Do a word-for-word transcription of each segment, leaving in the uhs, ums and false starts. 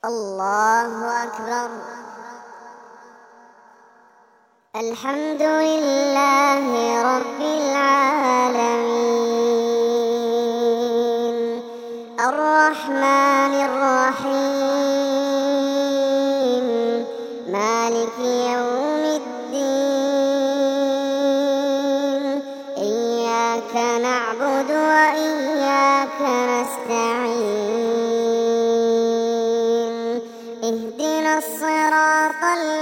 الله أكبر. الحمد لله رب العالمين الرحمن الرحيم مالك يوم الدين إياك نعبد وإياك نستعين اهدنا الصراط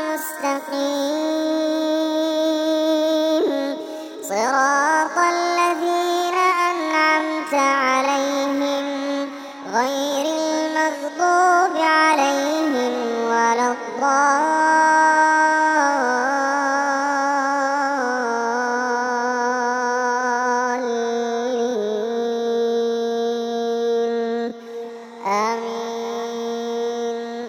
المستقيم صراط الذين أنعمت عليهم غير المغضوب عليهم ولا الضالين آمين.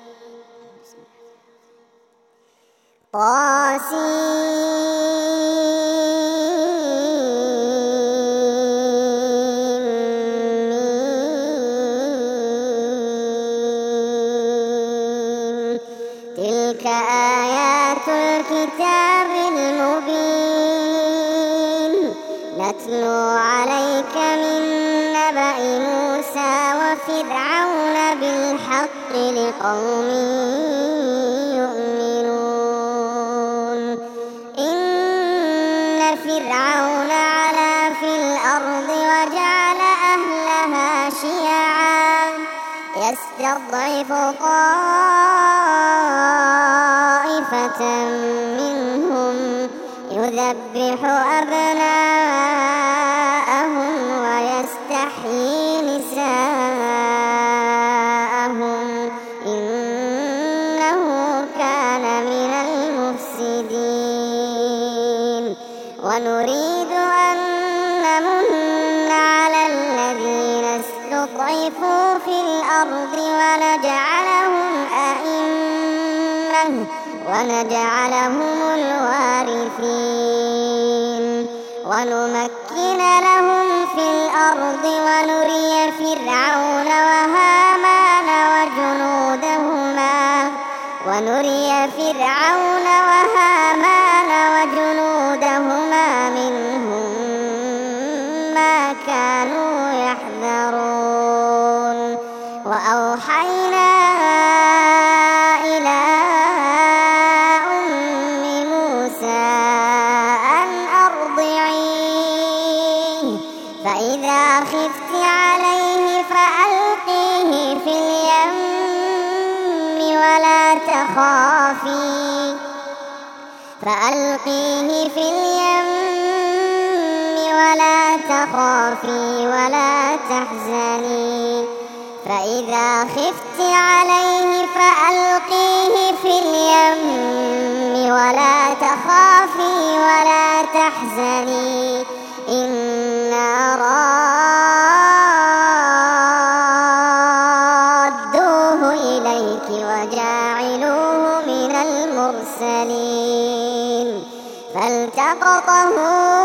تلك آيات الكتاب المبين نتلو عليك من نبأ موسى وفرعون بالحق لقوم يؤمنون. إن فرعون علا في الأرض وجعل أهلها شيعا يستضعف طائفة منهم يذبح أبناءهم ويستحيي نساءهم إنه كان من المفسدين. ونريد أن نمن على الذين استضعفوا في الأرض ونجعلهم أئمة ونجعلهم الوارثين ونمكن لهم في الأرض ونري فرعون وهامان وجنودهما ونري فرعون وهامان وجنودهما منهم ما كانوا يحذرون. وأوحينا إلى أم موسى أن أرضعيه فإذا خفت عليه فألقيه في اليم ولا تخافي فألقيه في اليم ولا تخافي ولا تحزني فإذا خفت عليه فألقيه في اليم ولا تخافي ولا تحزني إنا رادوه إليك وجاعلوه من المرسلين. فالتقطه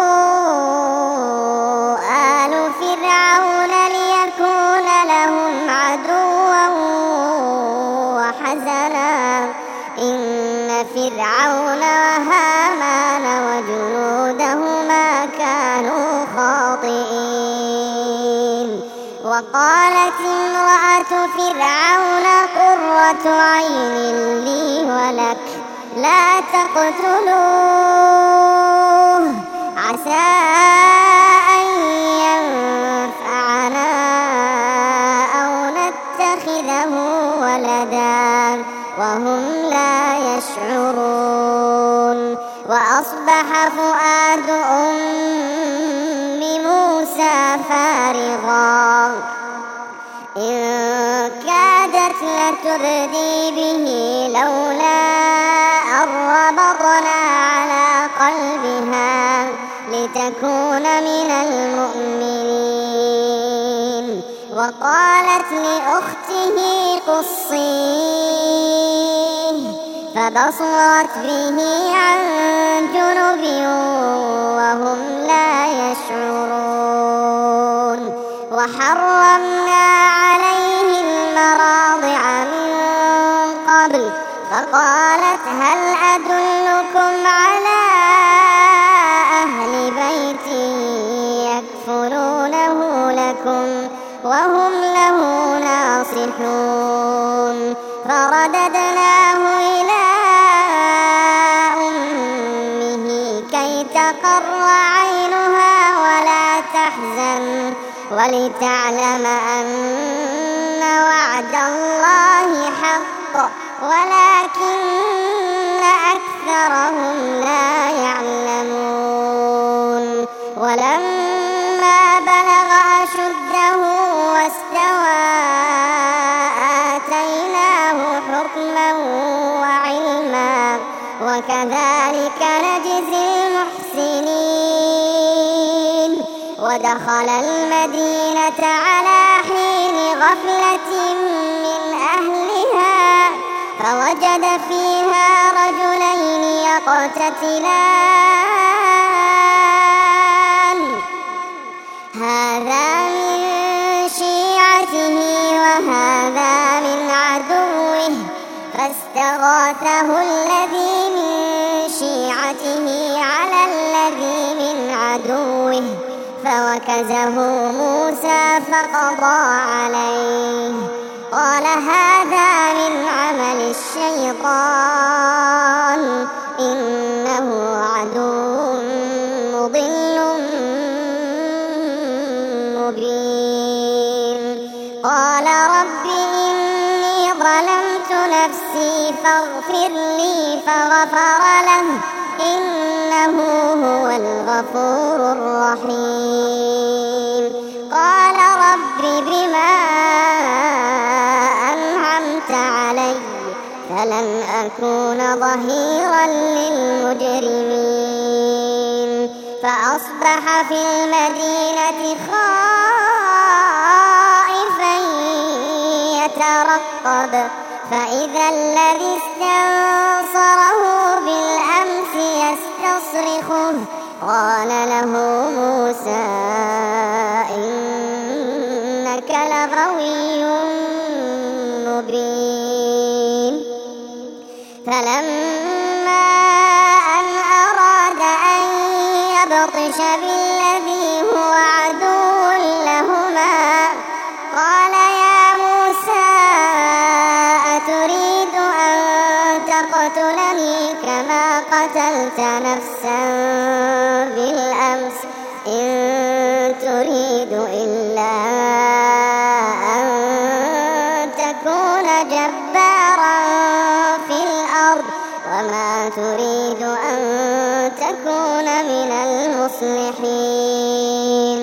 آل فرعون ليكون لهم عدوا وحزنا إن فرعون وهامان وجنودهما كانوا خاطئين. وقالت امرأة فرعون قرة عين لي ولك لا تقتلوه عسى أن ينفعنا أو نتخذه ولدا وهم لا يشعرون. وأصبح فؤاد أم موسى فارغا إن كادت لتبدي به لولا أن ربطنا على قلبها لتكون من المؤمنين. وقالت لأخته قصيه فبصرت به عن جنب وهم لا يشعرون. وحرمنا عليه المراضع من فقالت هل أدلكم على أهل بيت يكفلونه لكم وهم له ناصحون فرددناه إلى أمه كي تقر عينها ولا تحزن ولتعلم أن وعد الله حق ولكن أكثرهم لا يعلمون ولما بلغ أشده واستوى آتيناه حكما وعلما وكذلك نجزي المحسنين ودخل المدينة على حين غفلة من أهلها فوجد فيها رجلين يقتتلان هذا من شيعته وهذا من عدوه فاستغاثه الذي من شيعته على الذي من عدوه فوكزه موسى فقضى عليه قال هذا من عمل الشيطان إنه عدو مضل مبين قال رب إني ظلمت نفسي فاغفر لي فغفر له إنه هو الغفور الرحيم قال رب بما أنعمت علي فلن أكون ظهيرا للمجرمين فأصبح في المدينة خائفا يترقب فإذا الذي استنصره بالأمس يستصرخه قال له موسى إنك لغوي مبين فلما أن أراد أن يبطش بالذي هو عدو لهما قال يا موسى أتريد أن تقتلني كما قتلت نفسا بالأمس إن تريد إلا أن تكون جبارا في الأرض وما تريد أن تكون من المصلحين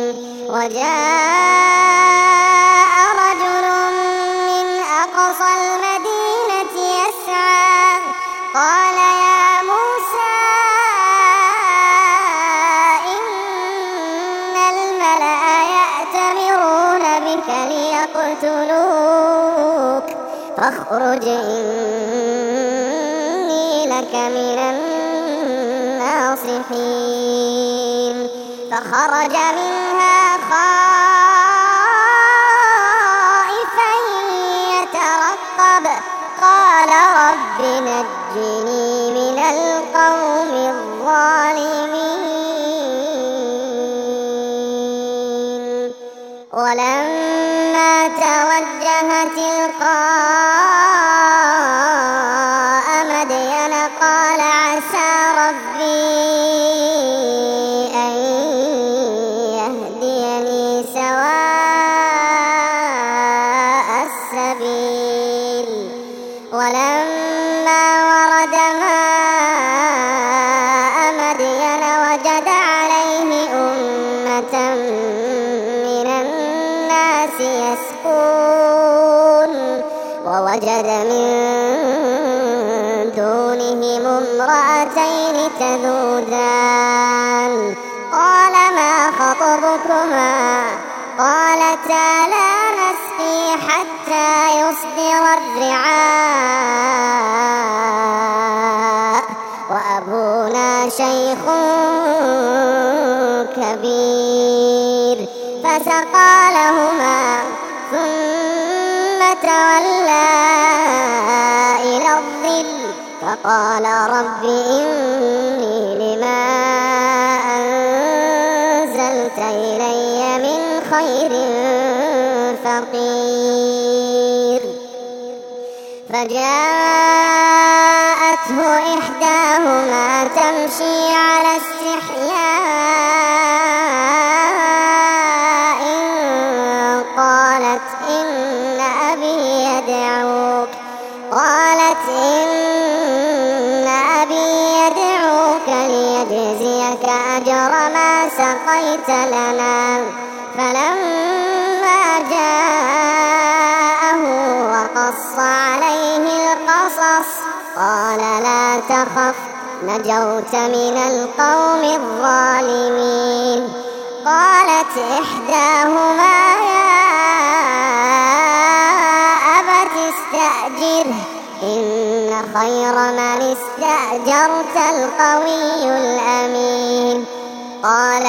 وجاء رجل من أقصى المدينة يسعى قال يا موسى إن الملأ يأتمرون بك ليقتلوك فاخرج إني لك من الناصحين فخرج منها خائفا يترقب قال رب نجني من القوم الظالمين ولما توجه تلقاء مدين قال عسى ربي أن يهديني سواء السبيل ولما ورد ماء مدين وجد عليه أمة من الناس يسقون ووجد من دونهم امرأتين تذودان قال ما خطبكما قالتا لا نسقي حتى يصدر الرعاء وأبونا شيخ كبير فسقى لهما ثم تولى إلى الظل فقال رب إني لما أنزلت إلي من خير فقير. فجاءته إحداهما تمشي على استحياء قالت إن أبي يدعوك قالت إن أبي يدعوك ليجزيك أجر ما سقيت لنا. فلما جاءه وقص عليه القصص قال لا تخف نجوت من القوم الظالمين. قالت إحداهما يا أبت استأجره إن خير من استأجرت القوي الأمين. قال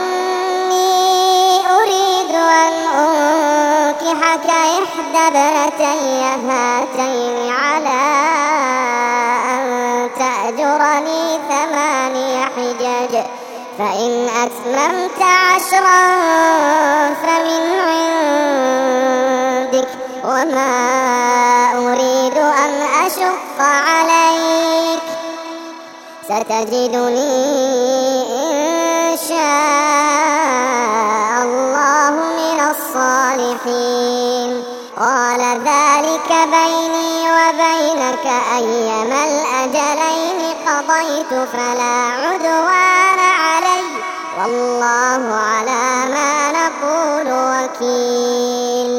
إني أريد أن أنكحك إحدى ابنتي هاتين على أن تأجرني ثماني حجج فإن أتممت عشرا فمن عندك وما أريد أن أشق عليك ستجدني إن شاء الله من الصالحين. قال ذلك بيني وبينك أيما الأجلين قضيت فلا عدوان علي والله على ما نقول وكيل.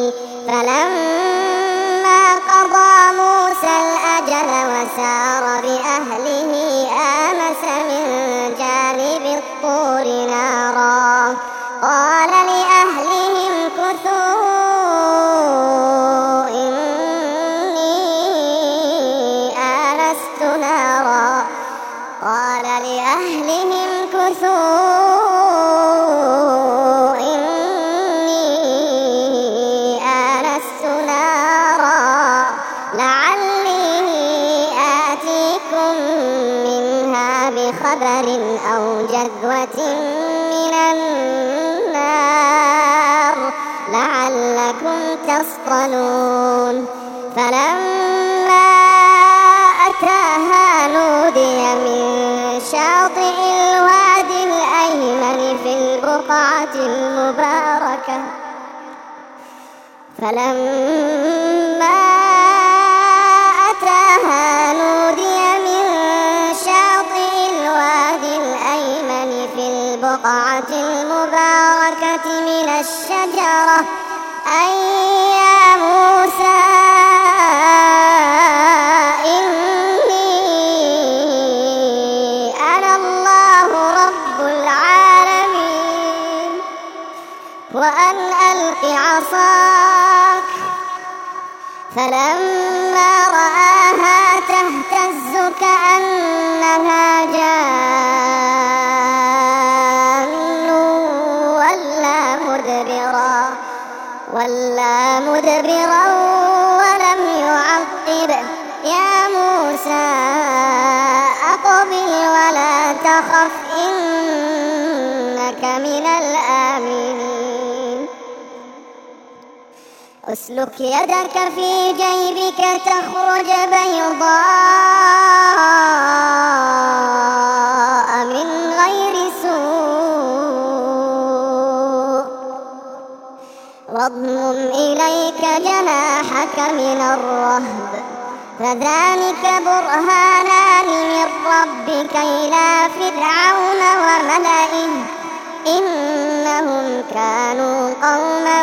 فلما قضى موسى الأجل وسار بأهله آنس من جانب الطور نارا قال لأهلهم كثوا إني آنست نارا قال لأهلهم كثوا إني آنست نارا لعلي آتيكم منها بخبر أو جذوة من النار لعلكم تصطلون. فلما أتاها نودي من شاطئ الوادي الأيمن في البقعة المباركة فلما أتاها نودي من شاطئ الوادي الأيمن في البقعة المباركة من الشجرة أي يا موسى إني أنا الله رب العالمين وأن ألق عصاك. فلما رآها تهتز كأنها جان ولا مدبرا ولا مدبرا ولم يعقب يا موسى أقبل ولا تخف إنك من الآمنين. أسلك يدك في جيبك تخرج بيضاء من غير سوء واضمم إليك جناحك من الرهب فذلك برهانان من ربك إلى فرعون وملئه إنهم كانوا قوما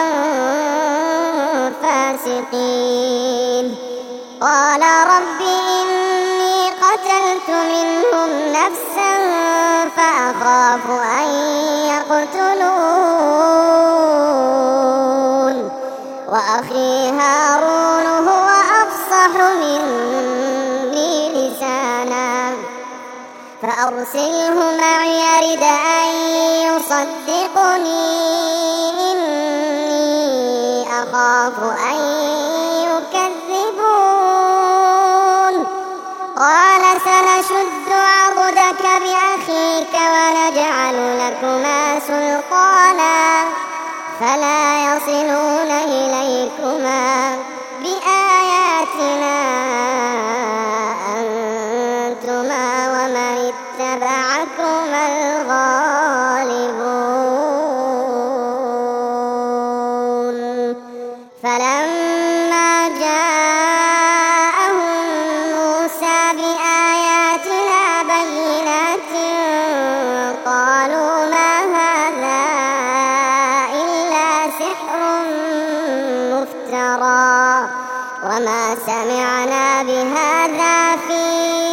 فاسقين. قال رب إني قتلت منهم نفسا فأخاف أن يقتلون وأخي هارون هو أفصح مني لسانا فأرسله معي يرد أن يصدقني إني أخاف أن يكذبون. قال فلا يصلون إليكما بآياتنا أنتما ومن اتبعكما الغالبون. فلما جاءهم موسى بآياتنا بينات قالوا ما هذا إلا سحر مفترى وما سمعنا بهذا في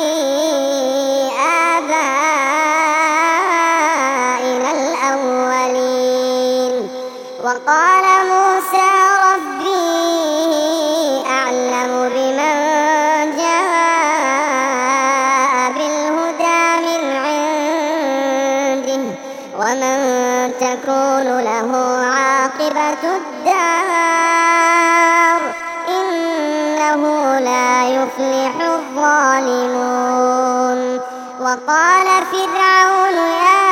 آبائنا الأولين. وقال موسى ربي أعلم بمن جاء بالهدى من عنده ومن تكون له عاقبة الدار إنه لا يفلح الظالمون. وقال فرعون يا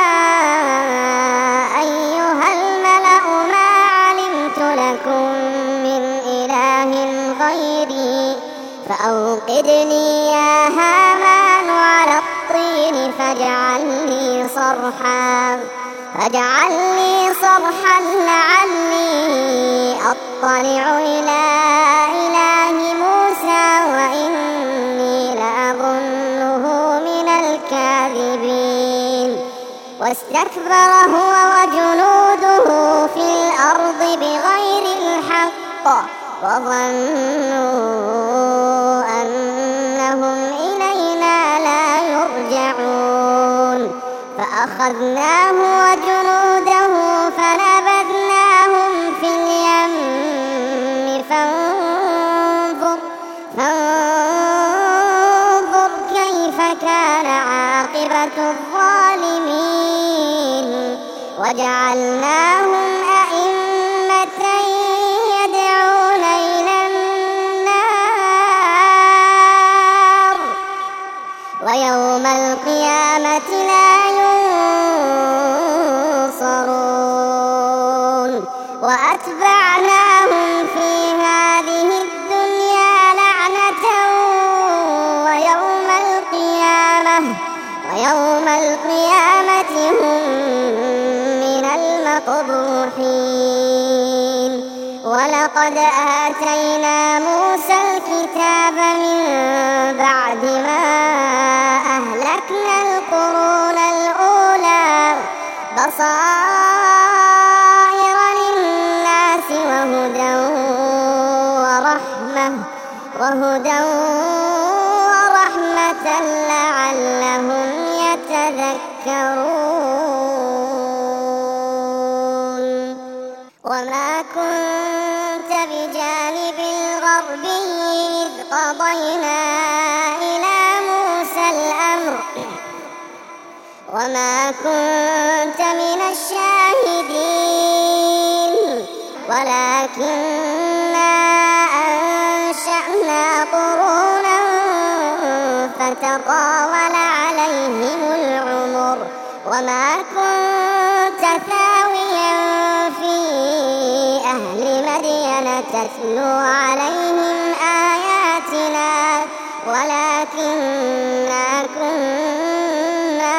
أيها الملأ ما علمت لكم من إله غيري فأوقد لي يا هامان على الطين فاجعل لي صرحا فاجعل لي صرحا لعلي أطلع إلى إله موسى وإني لأظنه من الكاذبين. واستكبر هو وجنوده في الأرض بغير الحق وظنوا أنهم إلينا لا يرجعون. فأخذناه وجنوده فنبذناهم في اليم فانظر, فانظر كيف كان عاقبة الظالمين. وجعلناهم أئمة يدعون إلى النار ويوم القيامة لا ينصرون. وأتبعناهم في هذه الدنيا لعنة ويوم القيامة ويوم القيامة هم من المقبوحين. ولقد آتينا موسى الكتاب من بعد ما أهلكنا القرون الأولى بصائر للناس وهدى ورحمة وهدى ورحمة لعلهم يتذكرون. وما كنت بجانب الغربي إذ قضينا إلى موسى الأمر وما كنت من الشاهدين ولكننا أنشأنا قرونا فتطاول عليهم العمر وما كنت ثاويا في أهل مدين تتلو عليهم آياتنا ولكننا كنا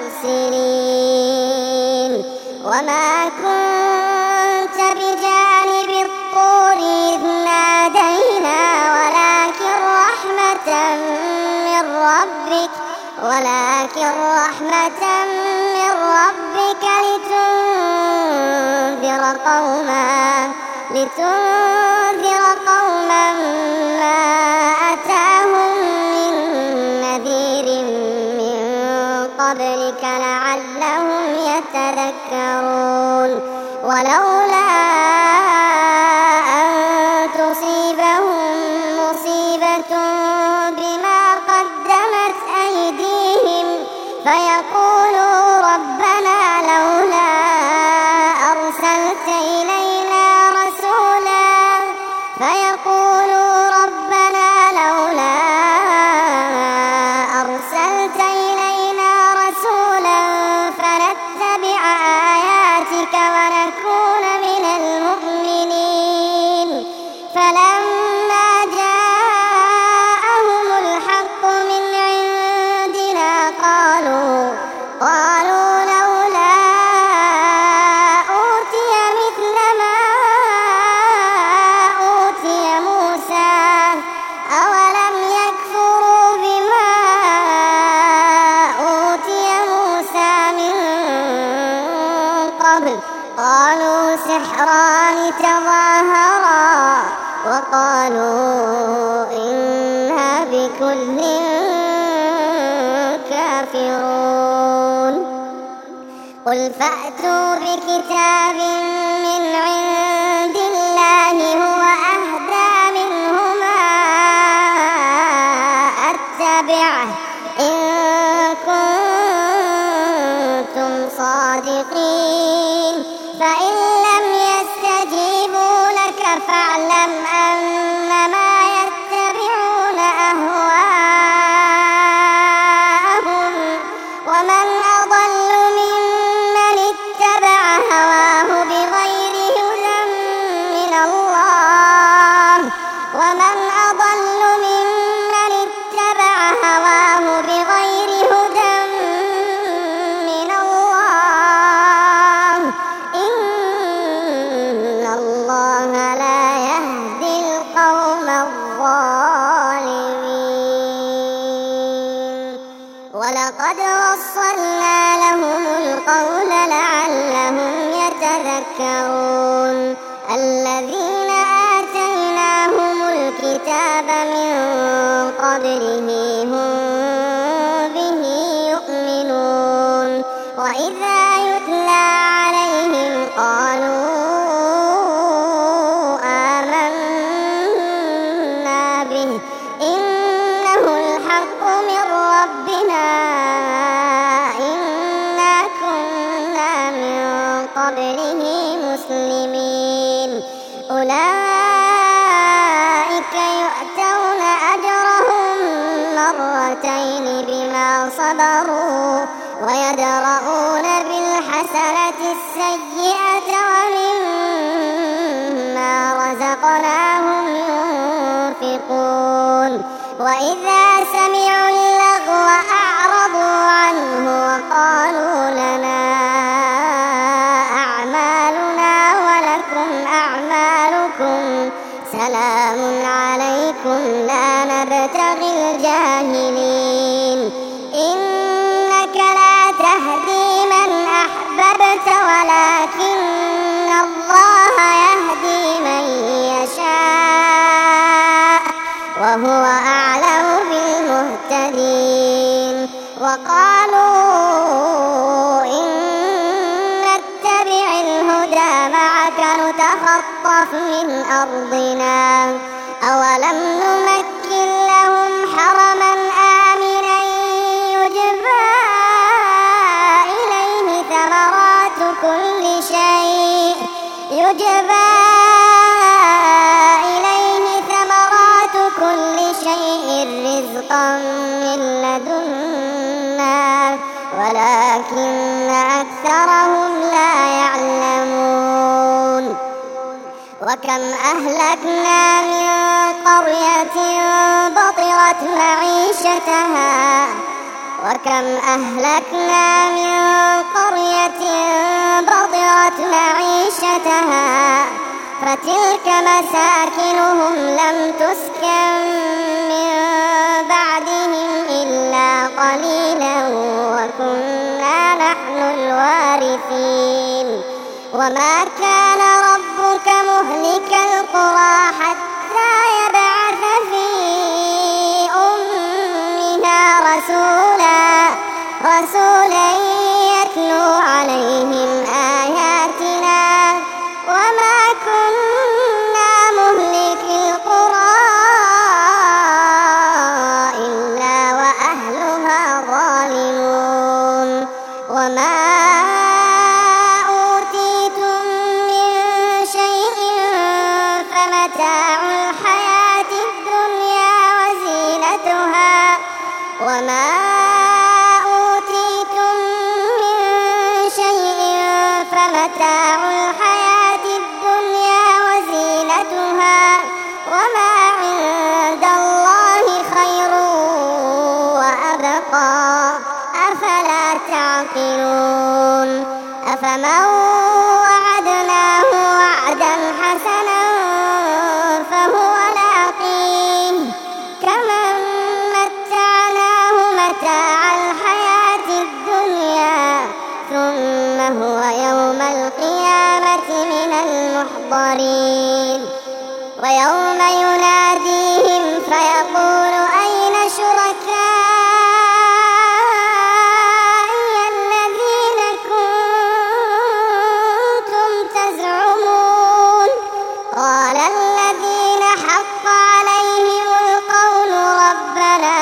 مرسلين. وما كنت بجانب الطور إذ نادينا ولكن رحمة من ربك ولكن رحمة من ربك لتنذر قوما لتنذر قوما ما أتاهم من نذير من قبلك لعلهم يتذكرون. ولولا أن تصيبهم مصيبة بما قدمت أيديهم فيقولوا ربنا لولا أرسلت إلينا رسولا فيقولوا ربنا لولا أرسلت إلينا رسولا فنتبع آياتك ونكون من سحران تظاهرا وقالوا إنا بكل كافرون قل فأتوا بكتاب من عند الله هو أهدى منهما أتبعه إن كنتم صادقين فإن لم يستجيبوا لك فاعلم أنما يتبعون أهواءهم ومن أضل ممن اتبع هواه بغير هدى من الله ومن أضل ممن اتبع هواه بغير هدى من الله إن الله لا يهدي القوم الظالمين ولقد وصلنا لهم القول لعلهم يتذكرون الذين آتيناهم الكتاب من قبله هم به يؤمنون وإذا يتلى عليهم قالوا آمنا به إنه الحق من ربنا إنا كنا من قبله مسلمين أولئك يؤتون أجرهم مرتين بما صبروا ويدرؤون بالحسنة السيئة ومما رزقناهم ينفقون وإذا سمعوا اللغو أعرضوا عنه وقالوا لنا أعمالنا ولكم أعمالكم سلام عليكم لا نبتغي الجاهلين إنك لا تهدي من أحببت ولكن الله يهدي من يشاء وهو أعلم بالمهتدين وقالوا إن نتبع الهدى معك نتخطف من أرضنا أولم نمكن لهم حرما آمنا يجبى إليه ثمرات كل شيء يجبى إليه ثمرات كل شيء رزقا من لدنا ولكن أكثرهم لا يعلمون وكم أهلكنا من قرية بطرت معيشتها وكم أهلكنا من قرية بطرت معيشتها فتلك مساكنهم لم تسكن من بعدهم إلا قليلا وكنا نحن الوارثين وما كان ربك مهلك القرى حتى يبعث في أمها رسولا رسولا يتلو عليهم آياتنا وما كنا مهلك القرى إلا وأهلها ظالمون وما أوتيتم من شيء فمتاع الحياة الدنيا وزينتها وما أوتيتم من شيء فمتاع الحياة الدنيا وزينتها وما عند الله خير وأبقى أفلا تعقلون أفمن وعدناه وعدا حسنا فهو لاقيه كمن متعناه متاع الحياة الدنيا ثم هو يوم القيامة من المحضرين ويوم يناديهم فيقول أين شركائي الذين كنتم تزعمون قال الذين حق عليهم القول ربنا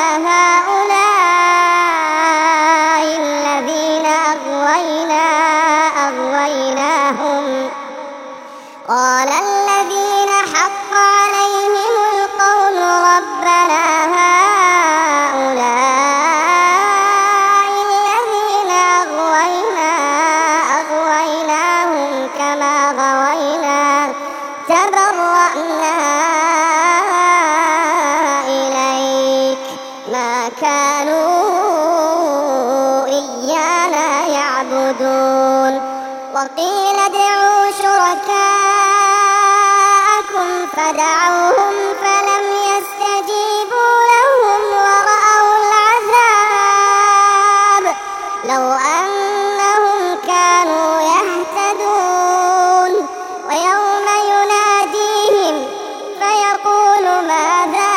هؤلاء الذين أغوينا أغويناهم قال الذين حق عليهم القول ربنا هؤلاء الذين أغوينا أغويناهم كما غوينا تبرأنا إليك ما كانوا إيانا يعبدون وقيل ادعوا شركاءكم فدعوهم فلم يستجيبوا لهم ورأوا العذاب لو أنهم كانوا يهتدون ويوم يناديهم فيقول ماذا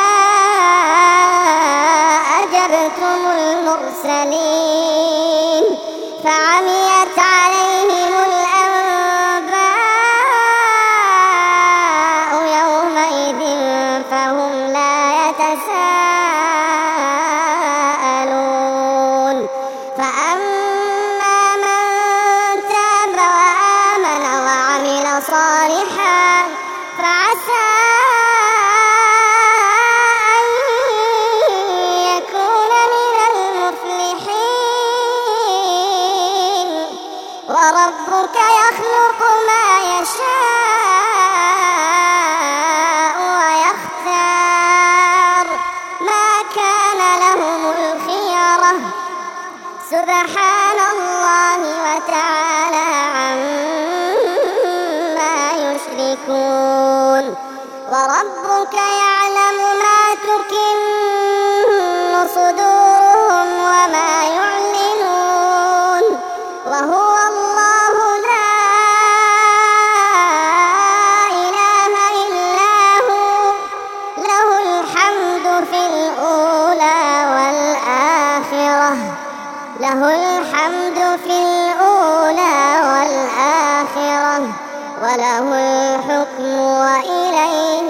أجبتم المرسلين فعميت عليهم الأنباء يومئذ فهم لا يتساءلون فأما من تاب وآمن وعمل صالحا فعسى أن يكون من المفلحين وربك يخلق ما يشاء ويختار ما كان لهم الخيرة سبحان الله وتعالى عما يشركون وربك يعلم ما تكن صدورهم وما يعلنون وهو الله لا إله إلا هو له الحمد في الأولى والآخرة له الحمد في الأولى والآخرة وله الحكم وإليه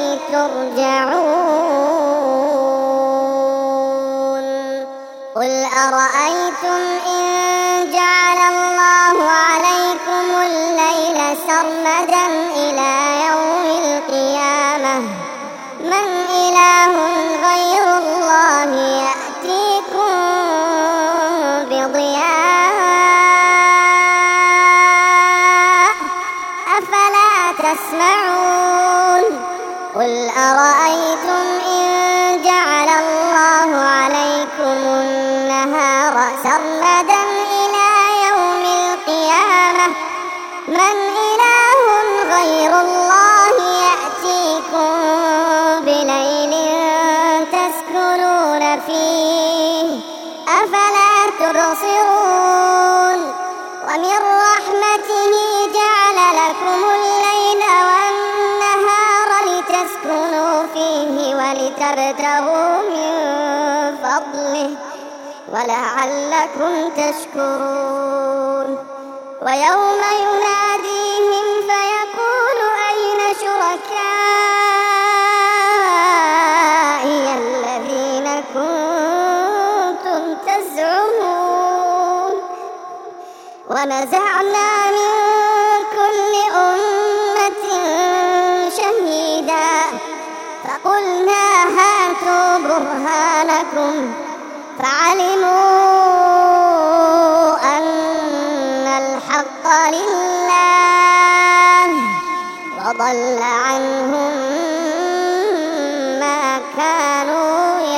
ترجعون قل أرأيتم إن جعل الله عليكم الليل سرمدا إلى يوم القيامة من إله غير الله يأتيكم بضياء أفلا تسمعون قل أرأيتم إن جعل الله عليكم النهار سرمدا إلى يوم القيامة من إله غير الله يأتيكم بليل تسكنون فيه أفلا تبصرون ومن رحمته جعل لكم الليل والنهار لتسكنوا فيه ولتبتغوا من فضله ولعلكم تشكرون ويوم يناديهم فيقول أين شركائي الذين كنتم تزعمون ونزعنا من كل أمة شهيدا فقلنا هاتوا برهانكم فعلموا أن الحق لله وضل عنهم ما كانوا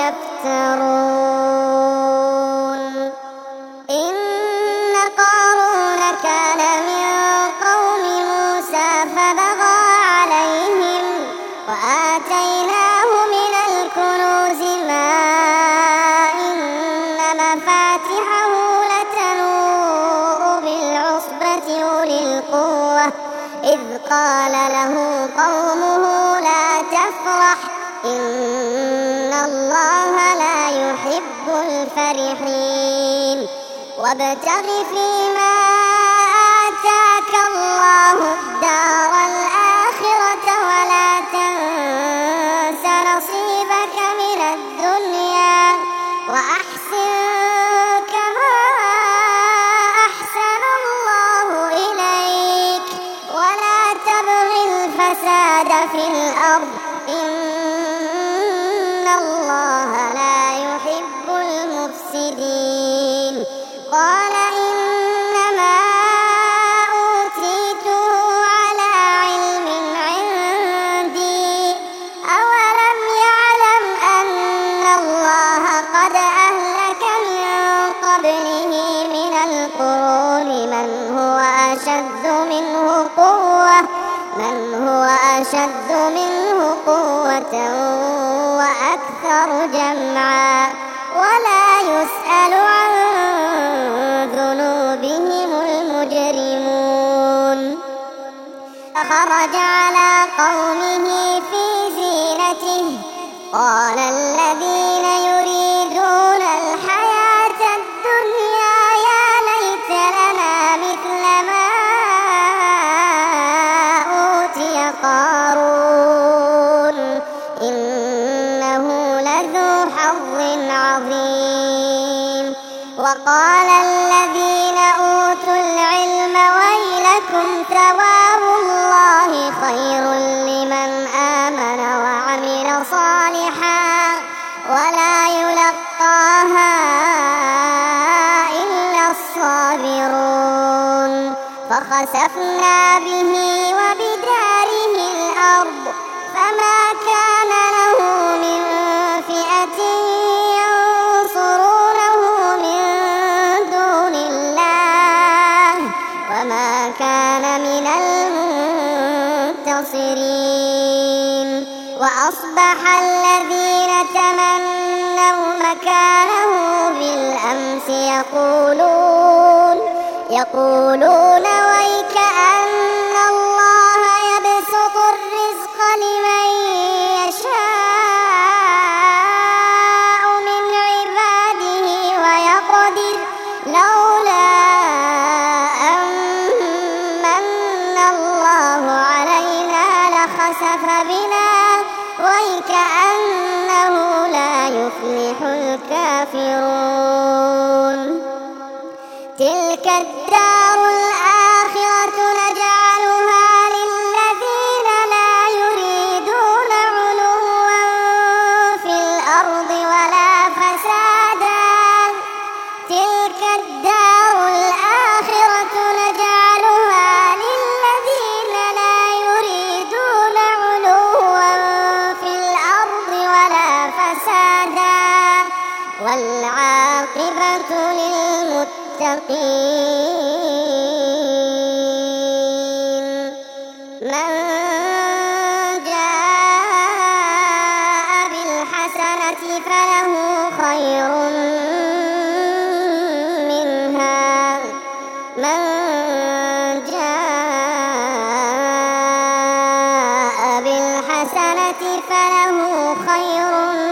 يفترون إن قارون كان من قوم موسى فبغى عليهم وآتيناه من الكنوز ما إن مفاتحه لتنوء بالعصبة أولي القوة إذ قال له قومه لا تفرح إن الله لا يحب الفرحين وابتغ فيما آتاك الله الدار الآخرة ولا تنس نصيبك من الدنيا وأحسن كما أحسن الله إليك ولا تبغ الفساد في الأرض إن الله لا يحب المفسدين قال إنما أوتيته على علم عندي أولم يعلم أن الله قد أهلك من قبله من القرون من هو أشد منه قوة من هو أشد منه قوة وأكثر جمعا ولا يسأل عن ذنوبهم المجرمون فخرج على قومه في زينته قال الذين يريدون الحياة الدنيا يا ليت لنا مثل ما أوتي قارون إنه لذو حظ عظيم وقال الذين أوتوا العلم ويلكم ثواب الله خير لمن آمن وعمل صالحا ولا يلقاها إلا الصابرون فخسفنا به وبداره الأرض فما كان له من فئة ينصرونه من دون الله وما كان من المنتصرين وأصبح الذين تمنوا مكانه بالأمس يقولون يقولون ويك أن الله يبسط الرزق لمن يشاء من عباده ويقدر لولا أن من الله علينا لخسف بنا ويكأنه لا يفلح الكافرون تلك الدار الآخرة نجعلها للذين لا يريدون علوا في الأرض ولا فسادا تلك الدار الآخرة نجعلها للذين لا يريدون علوا في الأرض ولا فسادا والعاقبة للمتقين من جاء بالحسنة فله خير منها من جاء بالحسنة فله خير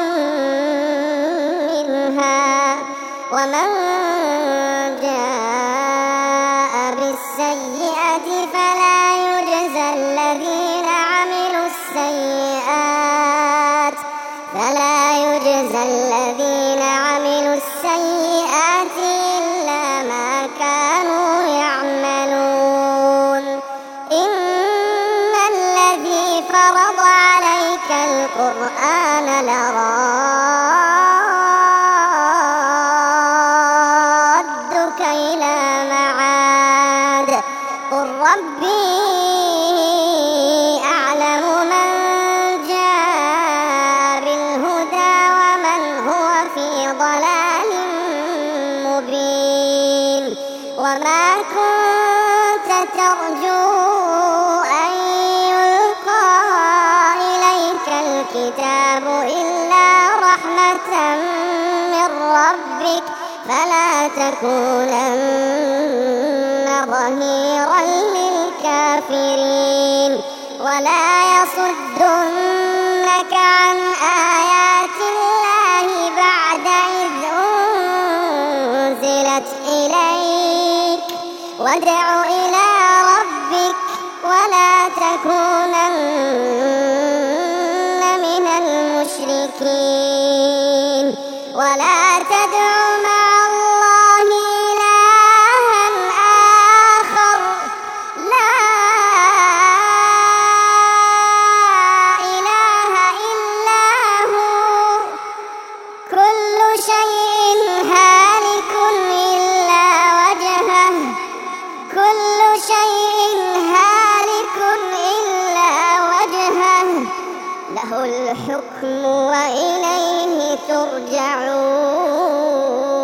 منها ومن جاء بالسيئة فلا يجزى الذين عملوا السيئات فلا يجزى الذين عملوا السيئات إلا ما كانوا يعملون إن الذي فرض عليك القرآن لرادك إلى معاد قل ربي أعلم من جاء بالهدى ومن هو في ضلال مبين وما كنت ترجو أن يلقى إليك الكتاب إلا رحمة من ربك فلا تكونن ظهيرا للكافرين. الكافرين ولا يصدنك عن آيات الله بعد إذ أنزلت إليك وادع إلى ربك ولا تكونن من المشركين ولا تدع مع الله إلها آخر لا إله إلا هو كل شيء هالك إلا وجهه كل شيء هالك إلا وجهه له الحكم وإليه ترجعون.